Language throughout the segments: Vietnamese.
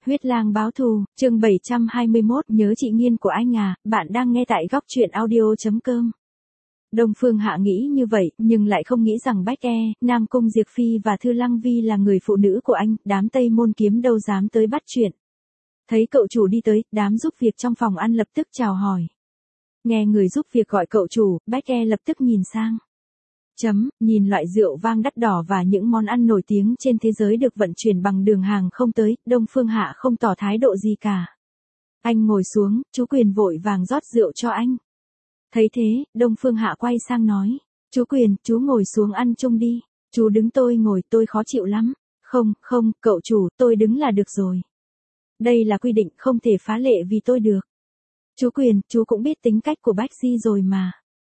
Huyết lang báo thù, chương 721, nhớ chị Nghiên của anh à, bạn đang nghe tại góc truyện audio.com. Đông Phương Hạ nghĩ như vậy, nhưng lại không nghĩ rằng Bách E, Nam Cung Diệp Phi và Thư Lăng Vi là người phụ nữ của anh, đám Tây Môn Kiếm đâu dám tới bắt chuyện. Thấy cậu chủ đi tới, đám giúp việc trong phòng ăn lập tức chào hỏi. Nghe người giúp việc gọi cậu chủ, Bách E lập tức nhìn sang. Nhìn loại rượu vang đắt đỏ và những món ăn nổi tiếng trên thế giới được vận chuyển bằng đường hàng không tới, Đông Phương Hạ không tỏ thái độ gì cả. Anh ngồi xuống, chú Quyền vội vàng rót rượu cho anh. Thấy thế, Đông Phương Hạ quay sang nói, chú Quyền, chú ngồi xuống ăn chung đi, chú đứng tôi ngồi tôi khó chịu lắm. Không, cậu chủ, tôi đứng là được rồi. Đây là quy định không thể phá lệ vì tôi được. Chú Quyền, chú cũng biết tính cách của Bách Di rồi mà.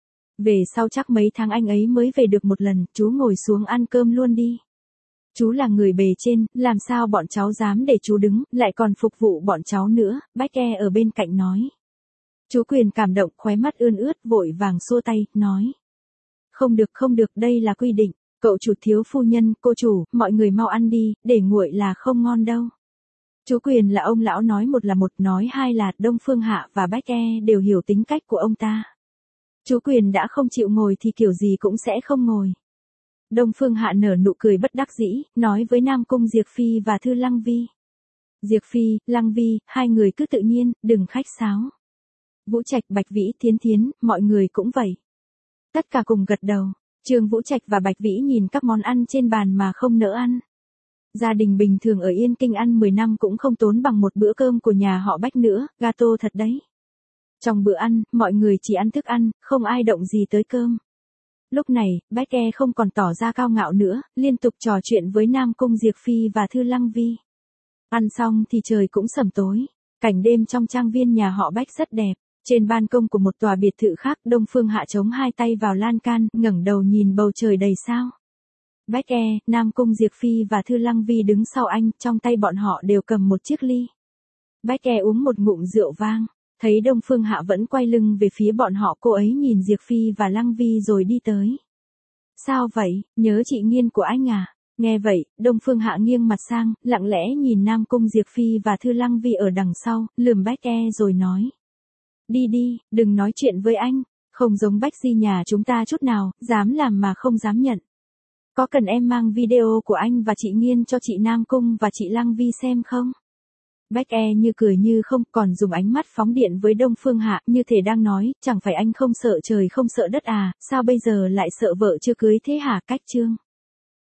Về sau chắc mấy tháng anh ấy mới về được một lần, chú ngồi xuống ăn cơm luôn đi. Chú là người bề trên, làm sao bọn cháu dám để chú đứng, lại còn phục vụ bọn cháu nữa, Bách E ở bên cạnh nói. Chú Quyền cảm động, khóe mắt ươn ướt, vội vàng xua tay, nói. Không được, đây là quy định, cậu chủ, thiếu phu nhân, cô chủ, mọi người mau ăn đi, để nguội là không ngon đâu. Chú Quyền là ông lão nói một là một, nói hai là, Đông Phương Hạ và Bách E đều hiểu tính cách của ông ta. Chú Quyền đã không chịu ngồi thì kiểu gì cũng sẽ không ngồi. Đông Phương Hạ nở nụ cười bất đắc dĩ, nói với Nam Cung Diệp Phi và Thư Lăng Vi. Diệp Phi, Lăng Vi, hai người cứ tự nhiên, đừng khách sáo. Vũ Trạch, Bạch Vĩ, Thiến Thiến, mọi người cũng vậy. Tất cả cùng gật đầu. Trương Vũ Trạch và Bạch Vĩ nhìn các món ăn trên bàn mà không nỡ ăn. Gia đình bình thường ở Yên Kinh ăn 10 năm cũng không tốn bằng một bữa cơm của nhà họ Bách nữa, gato thật đấy. Trong bữa ăn, mọi người chỉ ăn thức ăn, không ai động gì tới cơm. Lúc này, Bách E không còn tỏ ra cao ngạo nữa, liên tục trò chuyện với Nam Cung Diệp Phi và Thư Lăng Vi. Ăn xong thì trời cũng sẩm tối. Cảnh đêm trong trang viên nhà họ Bách rất đẹp. Trên ban công của một tòa biệt thự khác, Đông Phương Hạ chống hai tay vào lan can, ngẩng đầu nhìn bầu trời đầy sao. Bách E, Nam Cung Diệp Phi và Thư Lăng Vi đứng sau anh, trong tay bọn họ đều cầm một chiếc ly. Bách E uống một ngụm rượu vang. Thấy Đông Phương Hạ vẫn quay lưng về phía bọn họ, cô ấy nhìn Diệp Phi và Lăng Vi rồi đi tới. Sao vậy, nhớ chị Nghiên của anh à? Nghe vậy, Đông Phương Hạ nghiêng mặt sang, lặng lẽ nhìn Nam Cung Diệp Phi và Thư Lăng Vi ở đằng sau, lườm Bách E rồi nói. Đi, đừng nói chuyện với anh, không giống Bách Di nhà chúng ta chút nào, dám làm mà không dám nhận. Có cần em mang video của anh và chị Nghiên cho chị Nam Cung và chị Lăng Vi xem không? Bách E như cười như không, còn dùng ánh mắt phóng điện với Đông Phương Hạ, như thể đang nói, chẳng phải anh không sợ trời không sợ đất à, sao bây giờ lại sợ vợ chưa cưới thế hả? Cách chương.